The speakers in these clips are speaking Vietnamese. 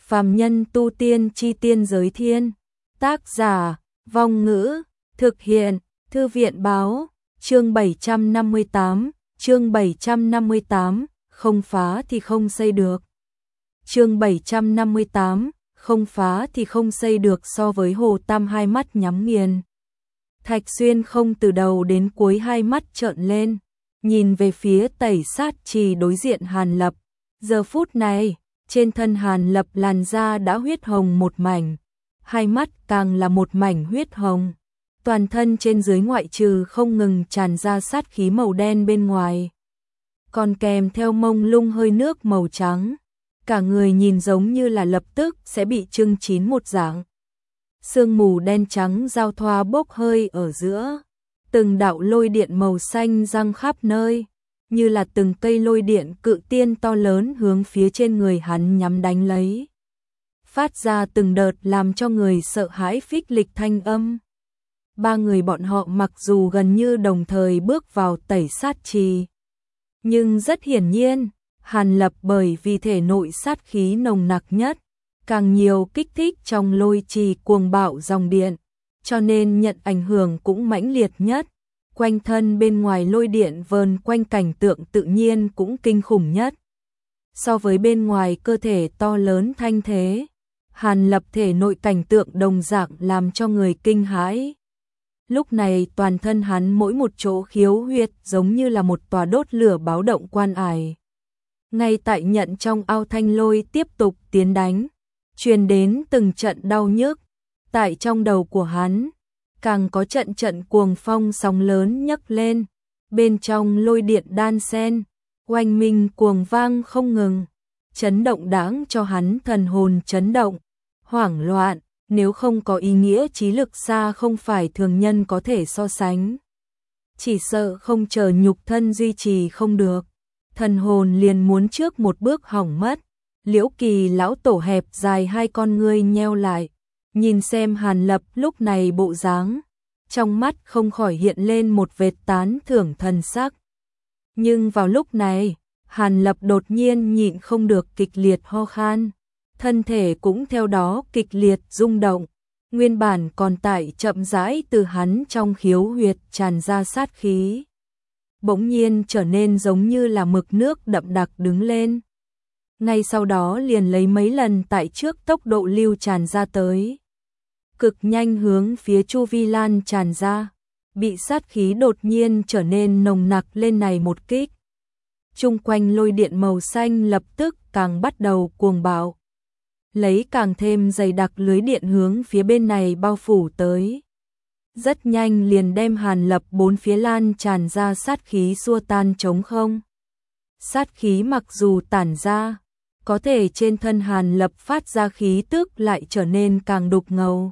Phàm nhân tu tiên chi tiên giới thiên. Tác giả, Vong Ngữ, thực hiện, Thư viện Báo, chương 758, không phá thì không xây được. Chương 758, không phá thì không xây được. So với Hồ Tam hai mắt nhắm nghiền, Thạch Xuyên không từ đầu đến cuối hai mắt trợn lên, nhìn về phía Tẩy Sát Trì đối diện Hàn Lập. Giờ phút này, trên thân Hàn Lập làn da đã huyết hồng một mảnh, hai mắt càng là một mảnh huyết hồng. Toàn thân trên dưới ngoại trừ không ngừng tràn ra sát khí màu đen bên ngoài, còn kèm theo mông lung hơi nước màu trắng. Cả người nhìn giống như là lập tức sẽ bị chưng chín một dạng. Sương mù đen trắng giao thoa bốc hơi ở giữa, từng đạo lôi điện màu xanh giăng khắp nơi, như là từng cây lôi điện cự tiên to lớn hướng phía trên người hắn nhắm đánh lấy, phát ra từng đợt làm cho người sợ hãi phích lịch thanh âm. Ba người bọn họ mặc dù gần như đồng thời bước vào Tẩy Sát Trì, nhưng rất hiển nhiên, Hàn Lập bởi vì thể nội sát khí nồng nặc nhất, càng nhiều kích thích trong lôi trì cuồng bạo dòng điện, cho nên nhận ảnh hưởng cũng mãnh liệt nhất. Quanh thân bên ngoài lôi điện vờn quanh cảnh tượng tự nhiên cũng kinh khủng nhất. So với bên ngoài cơ thể to lớn thanh thế, Hàn Lập thể nội cảnh tượng đồng dạng làm cho người kinh hãi. Lúc này toàn thân hắn mỗi một chỗ khiếu huyệt giống như là một tòa đốt lửa báo động quan ải. Ngay tại nhận trong ao thanh lôi tiếp tục tiến đánh, truyền đến từng trận đau nhức. Tại trong đầu của hắn, càng có trận trận cuồng phong sóng lớn nhấc lên, bên trong lôi điện đan xen, oanh minh cuồng vang không ngừng, chấn động đáng cho hắn thần hồn chấn động, hoảng loạn, nếu không có ý nghĩa trí lực xa không phải thường nhân có thể so sánh. Chỉ sợ không chờ nhục thân duy trì không được, thần hồn liền muốn trước một bước hỏng mất. Liễu Kỳ lão tổ hẹp dài hai con ngươi nheo lại, nhìn xem Hàn Lập lúc này bộ dáng, trong mắt không khỏi hiện lên một vệt tán thưởng thần sắc. Nhưng vào lúc này, Hàn Lập đột nhiên nhịn không được kịch liệt ho khan, thân thể cũng theo đó kịch liệt rung động, nguyên bản còn tại chậm rãi từ hắn trong khiếu huyệt tràn ra sát khí, bỗng nhiên trở nên giống như là mực nước đậm đặc đứng lên. Ngay sau đó liền lấy mấy lần tại trước tốc độ lưu tràn ra tới, cực nhanh hướng phía chu vi lan tràn ra, bị sát khí đột nhiên trở nên nồng nặc lên này một kích. Chung quanh lôi điện màu xanh lập tức càng bắt đầu cuồng bạo, lấy càng thêm dày đặc lưới điện hướng phía bên này bao phủ tới. Rất nhanh liền đem Hàn Lập bốn phía lan tràn ra sát khí xua tan trống không. Sát khí mặc dù tản ra, có thể trên thân Hàn Lập phát ra khí tức lại trở nên càng đục ngầu.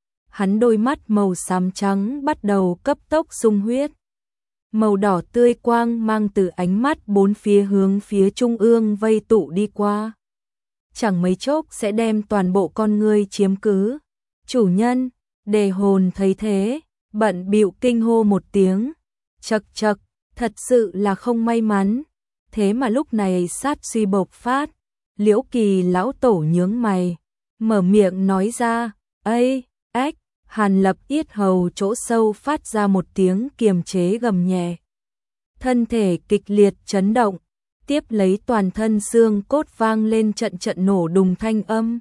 Hắn đôi mắt màu xám trắng bắt đầu cấp tốc sung huyết. Màu đỏ tươi quang mang từ ánh mắt bốn phía hướng phía trung ương vây tụ đi qua. Chẳng mấy chốc sẽ đem toàn bộ con ngươi chiếm cứ. Chủ nhân, Đề Hồn thấy thế, bận bịu kinh hô một tiếng. Chậc chậc, thật sự là không may mắn. Thế mà lúc này sát suy bộc phát. Liễu Kỳ lão tổ nhướng mày, mở miệng nói ra, ây, ách. Hàn Lập yết hầu chỗ sâu phát ra một tiếng kiềm chế gầm nhẹ. Thân thể kịch liệt chấn động, tiếp lấy toàn thân xương cốt vang lên trận trận nổ đùng thanh âm.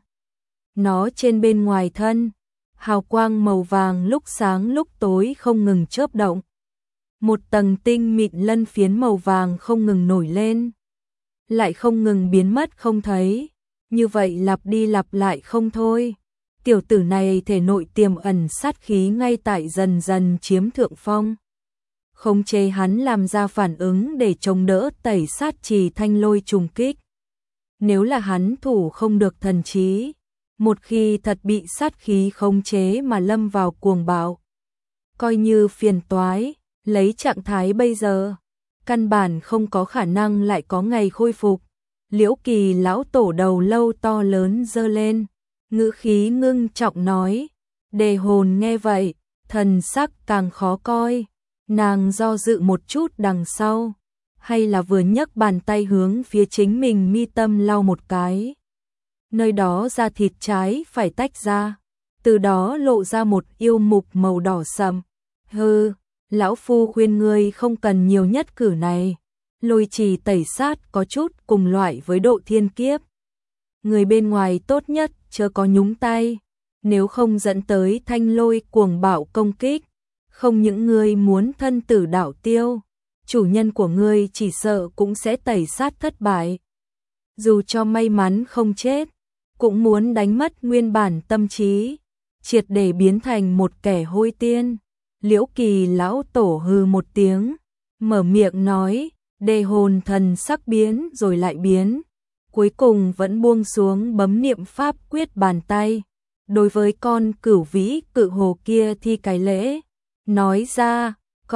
Nó trên bên ngoài thân, hào quang màu vàng lúc sáng lúc tối không ngừng chớp động. Một tầng tinh mịn lân phiến màu vàng không ngừng nổi lên, lại không ngừng biến mất không thấy. Như vậy lặp đi lặp lại không thôi. Tiểu tử này thể nội tiềm ẩn sát khí ngay tại dần dần chiếm thượng phong, khống chế hắn làm ra phản ứng để chống đỡ Tẩy Sát Trì thanh lôi trùng kích. Nếu là hắn thủ không được thần trí, một khi thật bị sát khí khống chế mà lâm vào cuồng bạo, coi như phiền toái, lấy trạng thái bây giờ, căn bản không có khả năng lại có ngày khôi phục. Liễu Kỳ lão tổ đầu lâu to lớn giơ lên, ngữ khí ngưng trọng nói. Đề Hồn nghe vậy, thần sắc càng khó coi, nàng do dự một chút đằng sau, hay là vừa nhấc bàn tay hướng phía chính mình mi tâm lau một cái. nơi đó da thịt trái phải tách ra, từ đó lộ ra một yêu mục màu đỏ sậm. Hừ, lão phu khuyên ngươi không cần nhiều nhất cử này. Lôi trì tẩy sát có chút cùng loại với độ thiên kiếp. Người bên ngoài tốt nhất chớ có nhúng tay, nếu không dẫn tới thanh lôi cuồng bạo công kích. Không những ngươi muốn thân tử đạo tiêu, chủ nhân của ngươi chỉ sợ cũng sẽ tẩy sát thất bại. Dù cho may mắn không chết, cũng muốn đánh mất nguyên bản tâm trí, triệt để biến thành một kẻ hôi tiên. Liễu Kỳ lão tổ hừ một tiếng, mở miệng nói, đề hồn thần sắc biến rồi lại biến, cuối cùng vẫn buông xuống bấm niệm pháp quyết bàn tay. Đối với con cửu vĩ cự hồ kia thi cái lễ, nói ra,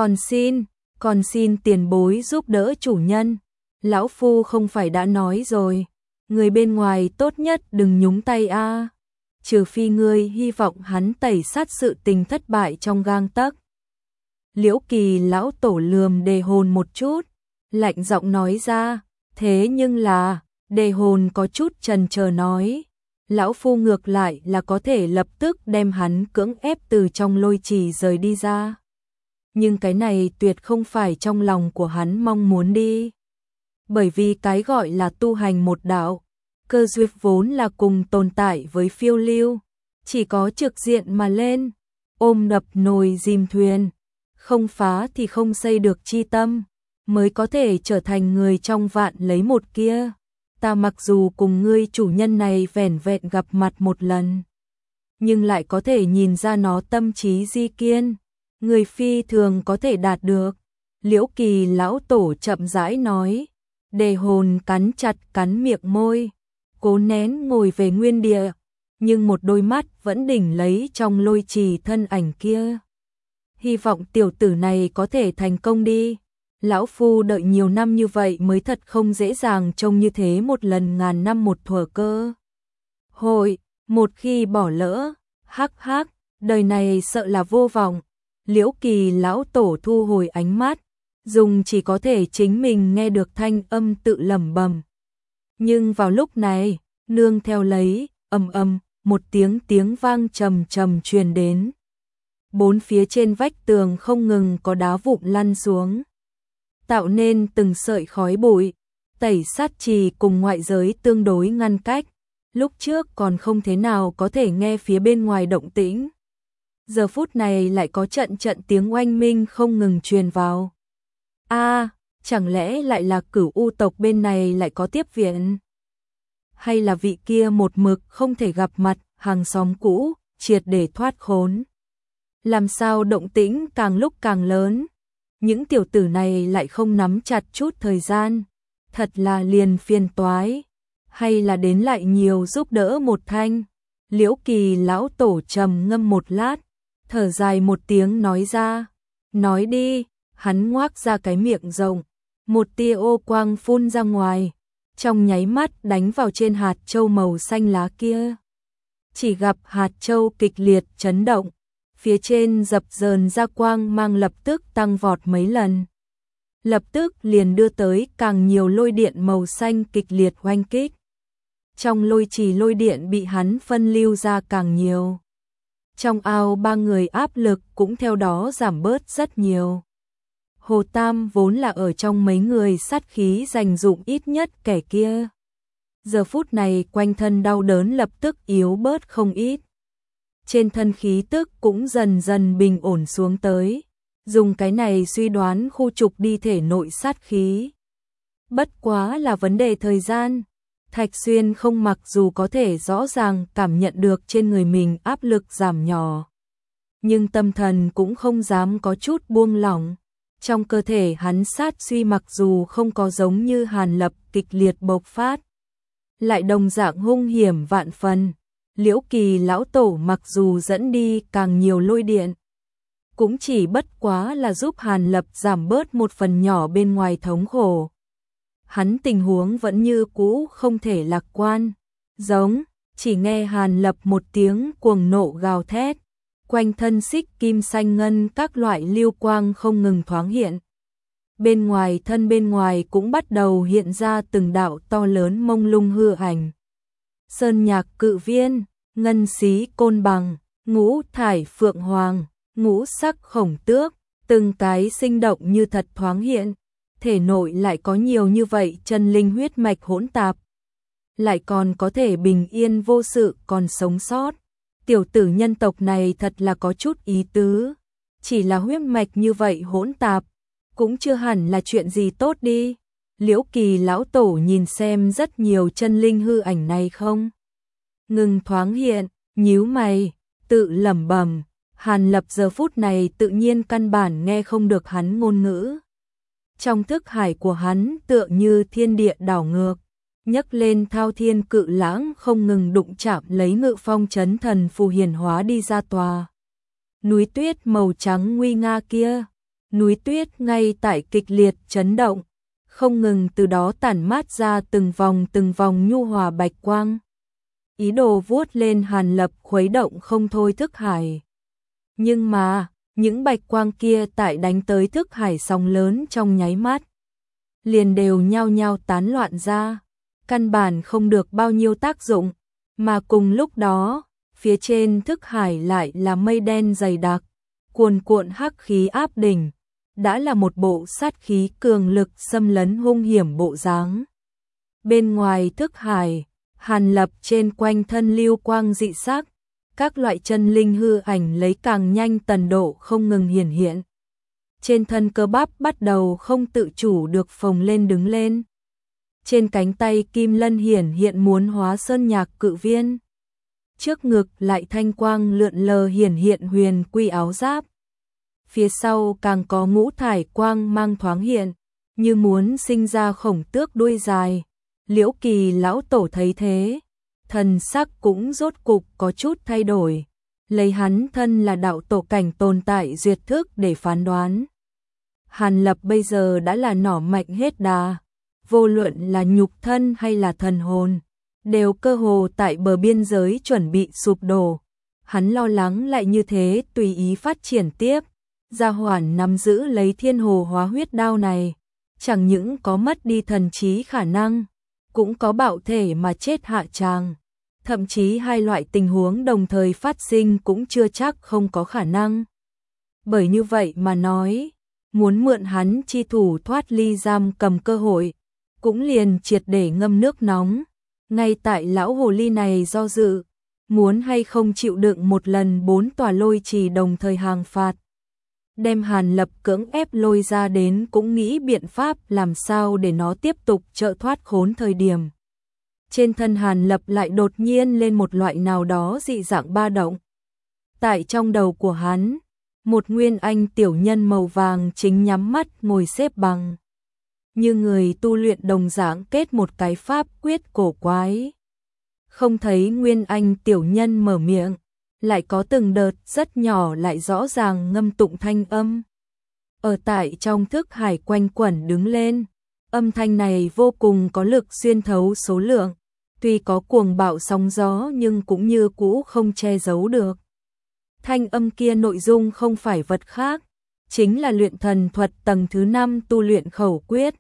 còn xin tiền bối giúp đỡ chủ nhân. Lão phu không phải đã nói rồi, người bên ngoài tốt nhất đừng nhúng tay a, trừ phi ngươi hy vọng hắn tẩy sát sự tình thất bại trong gang tấc. Liễu Kỳ lão tổ lườm đề hồn một chút, lạnh giọng nói ra, thế nhưng là, đề hồn có chút chần chờ nói, lão phu ngược lại là có thể lập tức đem hắn cưỡng ép từ trong lôi trì rời đi ra. Nhưng cái này tuyệt không phải trong lòng của hắn mong muốn đi. Bởi vì cái gọi là tu hành một đạo, cơ duyên vốn là cùng tồn tại với phiêu lưu, chỉ có trực diện mà lên, ôm đập nồi dìm thuyền, không phá thì không xây được chi tâm, mới có thể trở thành người trong vạn lấy một kia. Ta mặc dù cùng ngươi chủ nhân này vẻn vẹn gặp mặt một lần, nhưng lại có thể nhìn ra nó tâm trí di kiên, người phi thường có thể đạt được. Liễu Kỳ lão tổ chậm rãi nói, đề hồn cắn miệng môi, cố nén ngồi về nguyên địa, nhưng một đôi mắt vẫn đỉnh lấy trong lôi trì thân ảnh kia. Hy vọng tiểu tử này có thể thành công đi. Lão phu đợi nhiều năm như vậy mới thật không dễ dàng trông như thế một lần ngàn năm một thuở cơ. Hội, một khi bỏ lỡ, hắc hắc, đời này sợ là vô vọng. Liễu Kỳ lão tổ thu hồi ánh mắt, dùng chỉ có thể chính mình nghe được thanh âm tự lẩm bẩm. Nhưng vào lúc này, nương theo lấy, ầm, một tiếng vang trầm trầm truyền đến. Bốn phía trên vách tường không ngừng có đá vụn lăn xuống, tạo nên từng sợi khói bụi. Tẩy sát trì cùng ngoại giới tương đối ngăn cách, lúc trước còn không thế nào có thể nghe phía bên ngoài động tĩnh. Giờ phút này lại có trận tiếng oanh minh không ngừng truyền vào. Chẳng lẽ lại là Cửu U tộc bên này lại có tiếp viện? Hay là vị kia một mực không thể gặp mặt hàng xóm cũ, triệt để thoát khốn? Làm sao động tĩnh càng lúc càng lớn? Những tiểu tử này lại không nắm chặt chút thời gian, thật là liền phiền toái. Hay là đến lại nhiều giúp đỡ một thanh? Liễu Kỳ lão tổ trầm ngâm một lát, thở dài một tiếng nói ra, nói đi. Hắn ngoác ra cái miệng rộng, một tia ô quang phun ra ngoài, trong nháy mắt đánh vào trên hạt châu màu xanh lá kia. Chỉ gặp hạt châu kịch liệt chấn động, phía trên dập dờn ra quang mang lập tức tăng vọt mấy lần. Lập tức liền đưa tới càng nhiều lôi điện màu xanh kịch liệt oanh kích. Trong lôi trì lôi điện bị hắn phân lưu ra càng nhiều. Trong ao ba người áp lực cũng theo đó giảm bớt rất nhiều. Hồ Tam vốn là ở trong mấy người sát khí dành dụng ít nhất kẻ kia. Giờ phút này quanh thân đau đớn lập tức yếu bớt không ít. Trên thân khí tức cũng dần dần bình ổn xuống tới. Dùng cái này suy đoán khu trục đi thể nội sát khí. Bất quá là vấn đề thời gian. Thạch Xuyên không mặc dù có thể rõ ràng cảm nhận được trên người mình áp lực giảm nhỏ, nhưng tâm thần cũng không dám có chút buông lỏng. Trong cơ thể hắn sát suy mặc dù không có giống như Hàn Lập kịch liệt bộc phát, lại đồng dạng hung hiểm vạn phần. Liễu Kỳ lão tổ mặc dù dẫn đi càng nhiều lôi điện, cũng chỉ bất quá là giúp Hàn Lập giảm bớt một phần nhỏ bên ngoài thống khổ. Hắn tình huống vẫn như cũ không thể lạc quan. Giống, chỉ nghe Hàn Lập một tiếng cuồng nộ gào thét. Quanh thân xích kim xanh ngân các loại lưu quang không ngừng thoáng hiện. Bên ngoài cũng bắt đầu hiện ra từng đạo to lớn mông lung hư ảnh. sơn nhạc cự viên, ngân xí côn bằng, ngũ thải phượng hoàng, ngũ sắc khổng tước, từng cái sinh động như thật thoáng hiện, thể nội lại có nhiều như vậy chân linh huyết mạch hỗn tạp, lại còn có thể bình yên vô sự còn sống sót. Tiểu tử nhân tộc này thật là có chút ý tứ, chỉ là huyết mạch như vậy hỗn tạp, cũng chưa hẳn là chuyện gì tốt đi. Liễu Kỳ lão tổ nhìn xem rất nhiều chân linh hư ảnh này không? Ngừng thoáng hiện, nhíu mày, tự lẩm bẩm. Hàn Lập giờ phút này tự nhiên căn bản nghe không được hắn ngôn ngữ. Trong thức hải của hắn tựa như thiên địa đảo ngược, nhấc lên thao thiên cự lãng không ngừng đụng chạm lấy Ngự Phong Chấn Thần phù hiển hóa đi ra tòa. Núi tuyết màu trắng nguy nga kia, núi tuyết ngay tại kịch liệt chấn động, không ngừng từ đó tản mát ra từng vòng nhu hòa bạch quang. Ý đồ vuốt lên Hàn Lập khuấy động không thôi thức hải. Nhưng mà, những bạch quang kia tại đánh tới thức hải sóng lớn trong nháy mắt, liền đều nhao nhao tán loạn ra, căn bản không được bao nhiêu tác dụng, mà cùng lúc đó, phía trên thức hải lại là mây đen dày đặc, cuồn cuộn hắc khí áp đỉnh, đã là một bộ sát khí cường lực xâm lấn hung hiểm bộ dáng. Bên ngoài thức hải, Hàn Lập trên quanh thân lưu quang dị sắc, các loại chân linh hư ảnh lấy càng nhanh tần độ không ngừng hiển hiện. Trên thân cơ bắp bắt đầu không tự chủ được phồng lên đứng lên. Trên cánh tay kim lân hiển hiện muốn hóa sơn nhạc cự viên. Trước ngực lại thanh quang lượn lờ hiển hiện huyền quy áo giáp. Phía sau càng có ngũ thải quang mang thoáng hiện, như muốn sinh ra khổng tước đuôi dài. Liễu Kỳ lão tổ thấy thế, thần sắc cũng rốt cục có chút thay đổi, lấy hắn thân là đạo tổ cảnh tồn tại duyệt thức để phán đoán. Hàn Lập bây giờ đã là nỏ mạnh hết đà, vô luận là nhục thân hay là thần hồn, đều cơ hồ tại bờ biên giới chuẩn bị sụp đổ. Hắn lo lắng lại như thế tùy ý phát triển tiếp, Gia Hoản nắm giữ lấy thiên hồ hóa huyết đao này, chẳng những có mất đi thần trí khả năng, cũng có bạo thể mà chết hạ tràng. Thậm chí hai loại tình huống đồng thời phát sinh cũng chưa chắc không có khả năng. Bởi như vậy mà nói, muốn mượn hắn chi thủ thoát ly giam cầm cơ hội, cũng liền triệt để ngâm nước nóng. Ngay tại lão hồ ly này do dự, muốn hay không chịu đựng một lần 4 tòa lôi trì đồng thời hàng phạt. Đem Hàn Lập cưỡng ép lôi ra đến cũng nghĩ biện pháp làm sao để nó tiếp tục trợ thoát khốn thời điểm. Trên thân Hàn Lập lại đột nhiên lên một loại nào đó dị dạng ba động. Tại trong đầu của hắn, một nguyên anh tiểu nhân màu vàng chính nhắm mắt ngồi xếp bằng. Như người tu luyện đồng dạng kết một cái pháp quyết cổ quái. Không thấy nguyên anh tiểu nhân mở miệng, lại có từng đợt rất nhỏ lại rõ ràng ngâm tụng thanh âm. Ở tại trong thức hải quanh quẩn đứng lên, âm thanh này vô cùng có lực xuyên thấu số lượng, tuy có cuồng bạo sóng gió nhưng cũng như cũ không che giấu được. Thanh âm kia nội dung không phải vật khác, chính là luyện thần thuật tầng thứ 5 tu luyện khẩu quyết.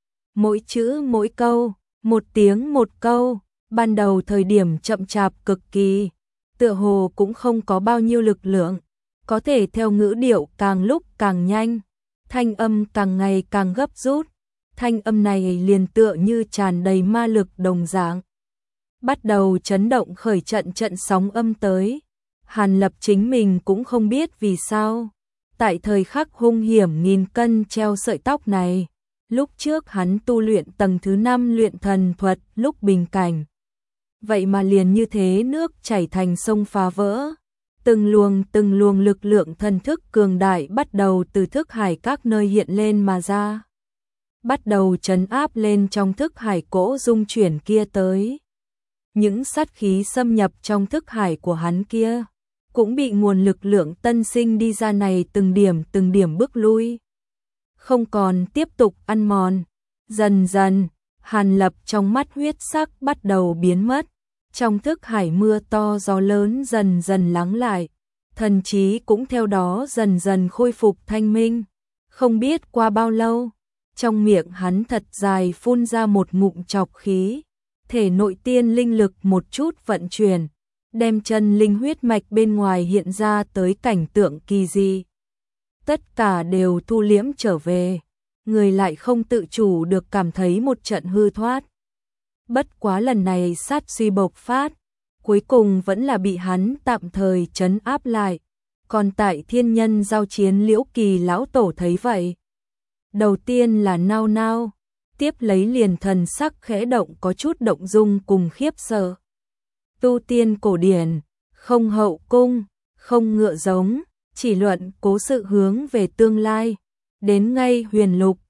Mỗi chữ mỗi câu, một tiếng một câu, ban đầu thời điểm chậm chạp cực kỳ, tựa hồ cũng không có bao nhiêu lực lượng, có thể theo ngữ điệu càng lúc càng nhanh, thanh âm càng ngày càng gấp rút, thanh âm này liền tựa như tràn đầy ma lực đồng dạng. Bắt đầu chấn động khởi trận sóng âm tới. Hàn Lập chính mình cũng không biết vì sao. Tại thời khắc hung hiểm nghìn cân treo sợi tóc này, lúc trước hắn tu luyện tầng thứ 5 luyện thần thuật lúc bình cảnh. Vậy mà liền như thế nước chảy thành sông phá vỡ. Từng luồng lực lượng thần thức cường đại bắt đầu từ thức hải các nơi hiện lên mà ra. Bắt đầu trấn áp lên trong thức hải cỗ dung chuyển kia tới. Những sát khí xâm nhập trong thức hải của hắn kia, cũng bị nguồn lực lượng tân sinh đi ra này từng điểm bước lui. Không còn tiếp tục ăn mòn. Dần dần, Hàn Lập trong mắt huyết sắc bắt đầu biến mất. Trong thức hải mưa to gió lớn dần dần lắng lại. Thần trí cũng theo đó dần dần khôi phục thanh minh. Không biết qua bao lâu, trong miệng hắn thật dài phun ra một ngụm trọc khí. thể nội tiên linh lực một chút vận chuyển, đem chân linh huyết mạch bên ngoài hiện ra tới cảnh tượng kỳ dị. Tất cả đều thu liễm trở về, người lại không tự chủ được cảm thấy một trận hư thoát. Bất quá lần này sát suy bộc phát, cuối cùng vẫn là bị hắn tạm thời trấn áp lại. Còn tại thiên nhân giao chiến Liễu Kỳ lão tổ thấy vậy. Đầu tiên là nao nao, tiếp lấy liền thần sắc khẽ động có chút động dung cùng khiếp sợ. Tu tiên cổ điển, không hậu cung, không ngựa giống, chỉ luận cố sự hướng về tương lai. Đến ngay huyền lục,